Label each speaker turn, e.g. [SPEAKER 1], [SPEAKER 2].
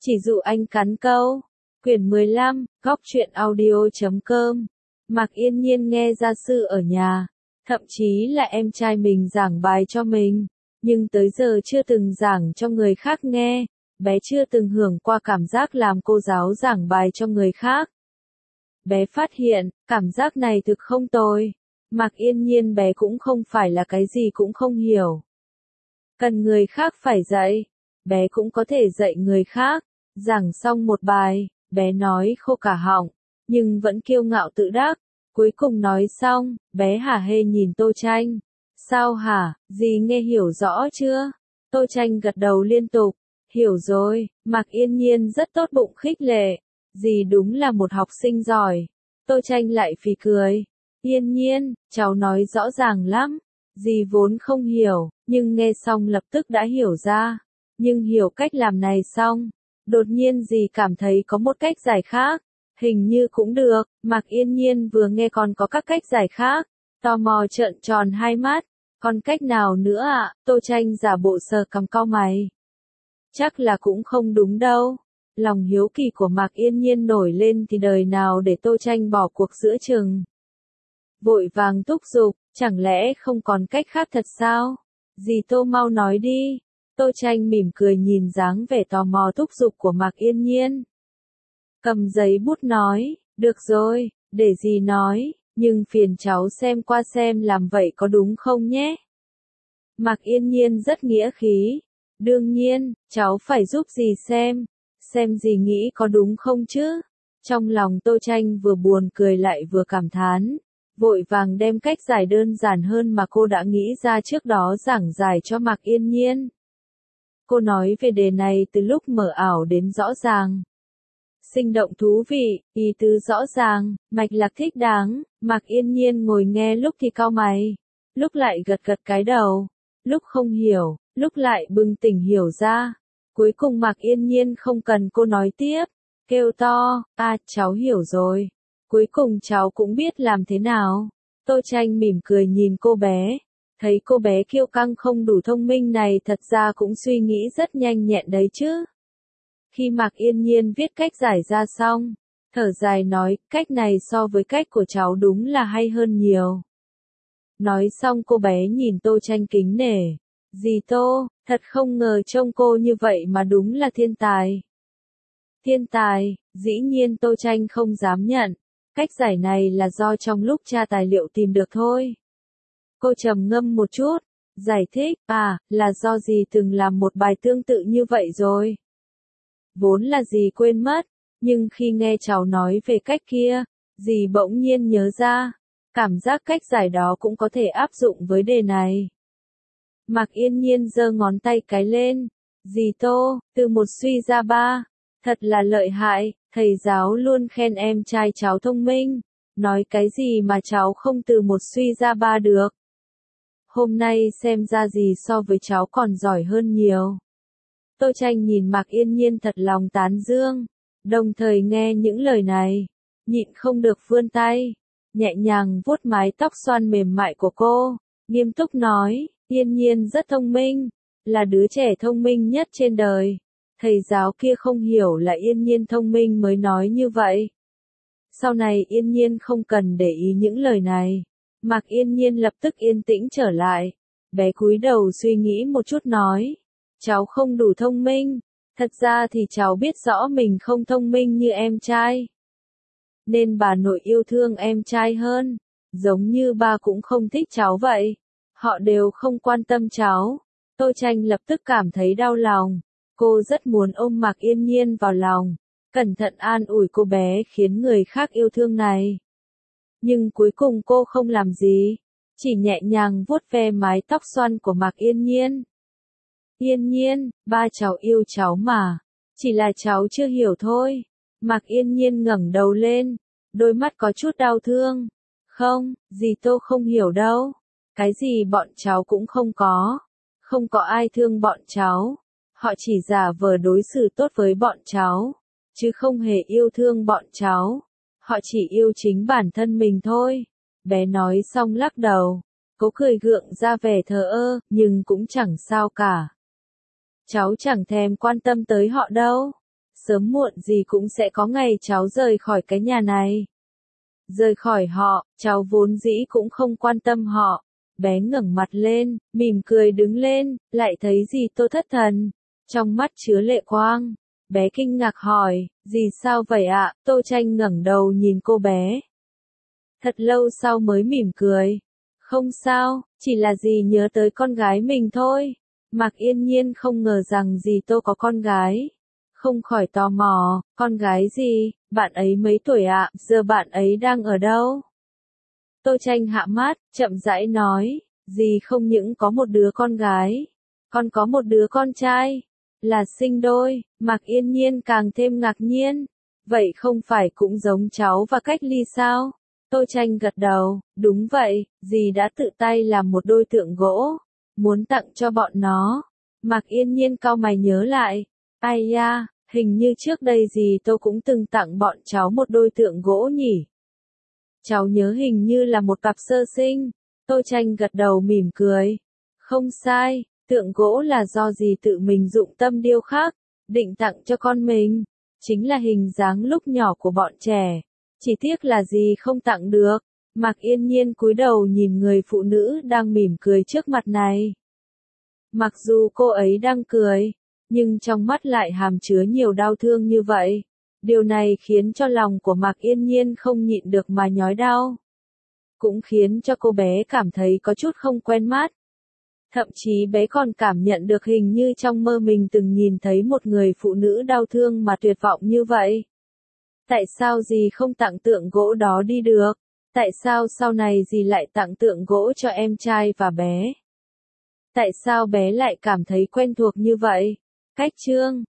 [SPEAKER 1] Chỉ dụ anh cắn câu. Quyển 15, góc truyện audio.com. Mạc Yên Nhiên nghe gia sư ở nhà, thậm chí là em trai mình giảng bài cho mình, nhưng tới giờ chưa từng giảng cho người khác nghe, bé chưa từng hưởng qua cảm giác làm cô giáo giảng bài cho người khác. Bé phát hiện, cảm giác này thực không tồi. Mạc Yên Nhiên bé cũng không phải là cái gì cũng không hiểu. Cần người khác phải dạy, bé cũng có thể dạy người khác. Giảng xong một bài, bé nói khô cả họng, nhưng vẫn kiêu ngạo tự đắc. Cuối cùng nói xong, bé hả hê nhìn Tô Tranh. Sao hả, dì nghe hiểu rõ chưa? Tô Tranh gật đầu liên tục. Hiểu rồi, Mạc Yên Nhiên rất tốt bụng khích lệ. Dì đúng là một học sinh giỏi. Tô Tranh lại phì cười. Yên Nhiên, cháu nói rõ ràng lắm. Dì vốn không hiểu, nhưng nghe xong lập tức đã hiểu ra. Nhưng hiểu cách làm này xong, đột nhiên dì cảm thấy có một cách giải khác. Hình như cũng được. Mạc Yên Nhiên vừa nghe còn có các cách giải khác, tò mò trợn tròn hai mắt. Còn cách nào nữa ạ? Tô Tranh giả bộ sờ cằm cau mày. Chắc là cũng không đúng đâu. Lòng hiếu kỳ của Mạc Yên Nhiên nổi lên thì đời nào để Tô Tranh bỏ cuộc giữa chừng. Vội vàng thúc giục, chẳng lẽ không còn cách khác thật sao? Dì Tô mau nói đi. Tô Tranh mỉm cười nhìn dáng vẻ tò mò thúc giục của Mạc Yên Nhiên. Cầm giấy bút nói, được rồi, để dì nói, nhưng phiền cháu xem qua xem làm vậy có đúng không nhé? Mạc Yên Nhiên rất nghĩa khí. Đương nhiên, cháu phải giúp dì xem dì nghĩ có đúng không chứ? Trong lòng Tô Tranh vừa buồn cười lại vừa cảm thán, vội vàng đem cách giải đơn giản hơn mà cô đã nghĩ ra trước đó giảng giải cho Mạc Yên Nhiên. Cô nói về đề này từ lúc mờ ảo đến rõ ràng. Sinh động thú vị, ý tứ rõ ràng, mạch lạc thích đáng. Mạc Yên Nhiên ngồi nghe lúc thì cau mày, lúc lại gật gật cái đầu, lúc không hiểu, lúc lại bừng tỉnh hiểu ra. Cuối cùng Mạc Yên Nhiên không cần cô nói tiếp, kêu to, cháu hiểu rồi. Cuối cùng cháu cũng biết làm thế nào. Tô Tranh mỉm cười nhìn cô bé, thấy cô bé kiêu căng không đủ thông minh này thật ra cũng suy nghĩ rất nhanh nhẹn đấy chứ. Khi Mạc Yên Nhiên viết cách giải ra xong, thở dài nói, cách này so với cách của cháu đúng là hay hơn nhiều. Nói xong cô bé nhìn Tô Tranh kính nể. Dì Tô, thật không ngờ trông cô như vậy mà đúng là thiên tài. Thiên tài, dĩ nhiên Tô Tranh không dám nhận. Cách giải này là do trong lúc tra tài liệu tìm được thôi. Cô trầm ngâm một chút, giải thích, là do dì từng làm một bài tương tự như vậy rồi. Vốn là dì quên mất, nhưng khi nghe cháu nói về cách kia, dì bỗng nhiên nhớ ra, cảm giác cách giải đó cũng có thể áp dụng với đề này. Mạc Yên Nhiên giơ ngón tay cái lên, dì Tô, từ một suy ra ba, thật là lợi hại, thầy giáo luôn khen em trai cháu thông minh, nói cái gì mà cháu không từ một suy ra ba được. Hôm nay xem ra dì so với cháu còn giỏi hơn nhiều. Tô Tranh nhìn Mạc Yên Nhiên thật lòng tán dương, đồng thời nghe những lời này, nhịn không được vươn tay, nhẹ nhàng vuốt mái tóc xoăn mềm mại của cô, nghiêm túc nói, Yên Nhiên rất thông minh, là đứa trẻ thông minh nhất trên đời. Thầy giáo kia không hiểu là Yên Nhiên thông minh mới nói như vậy. Sau này Yên Nhiên không cần để ý những lời này. Mạc Yên Nhiên lập tức yên tĩnh trở lại. Bé cúi đầu suy nghĩ một chút nói. Cháu không đủ thông minh. Thật ra thì cháu biết rõ mình không thông minh như em trai. Nên bà nội yêu thương em trai hơn. Giống như ba cũng không thích cháu vậy. Họ đều không quan tâm cháu. Tô Tranh lập tức cảm thấy đau lòng. Cô rất muốn ôm Mạc Yên Nhiên vào lòng, cẩn thận an ủi cô bé khiến người khác yêu thương này. Nhưng cuối cùng cô không làm gì, chỉ nhẹ nhàng vuốt ve mái tóc xoăn của Mạc Yên Nhiên. Yên Nhiên, ba cháu yêu cháu mà, chỉ là cháu chưa hiểu thôi. Mạc Yên Nhiên ngẩng đầu lên, đôi mắt có chút đau thương. Không, dì Tô không hiểu đâu. Cái gì bọn cháu cũng không có ai thương bọn cháu. Họ chỉ giả vờ đối xử tốt với bọn cháu, chứ không hề yêu thương bọn cháu. Họ chỉ yêu chính bản thân mình thôi. Bé nói xong lắc đầu, cố cười gượng ra vẻ thờ ơ, nhưng cũng chẳng sao cả. Cháu chẳng thèm quan tâm tới họ đâu. sớm muộn gì cũng sẽ có ngày cháu rời khỏi cái nhà này. Rời khỏi họ, cháu vốn dĩ cũng không quan tâm họ. Bé ngẩng mặt lên, mỉm cười đứng lên, lại thấy dì Tô thất thần. Trong mắt chứa lệ quang. Bé kinh ngạc hỏi, dì sao vậy ạ? Tô Tranh ngẩng đầu nhìn cô bé. Thật lâu sau mới mỉm cười. Không sao, chỉ là dì nhớ tới con gái mình thôi. Mạc Yên Nhiên không ngờ rằng dì Tô có con gái. Không khỏi tò mò, con gái gì, bạn ấy mấy tuổi ạ, giờ bạn ấy đang ở đâu? Tô Tranh hạ mát, chậm rãi nói, dì không những có một đứa con gái, còn có một đứa con trai, là sinh đôi. Mạc Yên Nhiên càng thêm ngạc nhiên, vậy không phải cũng giống cháu và Cách Ly sao? Tô Tranh gật đầu, đúng vậy, dì đã tự tay làm một đôi tượng gỗ, muốn tặng cho bọn nó. Mạc Yên Nhiên cau mày nhớ lại, ai da, hình như trước đây dì Tô cũng từng tặng bọn cháu một đôi tượng gỗ nhỉ. Cháu nhớ hình như là một cặp sơ sinh. Tô Tranh gật đầu mỉm cười. Không sai, tượng gỗ là do dì tự mình dụng tâm điêu khắc, định tặng cho con mình. Chính là hình dáng lúc nhỏ của bọn trẻ. Chỉ tiếc là dì không tặng được. Mạc Yên Nhiên cúi đầu nhìn người phụ nữ đang mỉm cười trước mặt này. Mặc dù cô ấy đang cười, nhưng trong mắt lại hàm chứa nhiều đau thương như vậy. Điều này khiến cho lòng của Mạc Yên Nhiên không nhịn được mà nhói đau. Cũng khiến cho cô bé cảm thấy có chút không quen mắt. Thậm chí bé còn cảm nhận được hình như trong mơ mình từng nhìn thấy một người phụ nữ đau thương mà tuyệt vọng như vậy. Tại sao dì không tặng tượng gỗ đó đi được? Tại sao sau này dì lại tặng tượng gỗ cho em trai và bé? Tại sao bé lại cảm thấy quen thuộc như vậy? Cách chương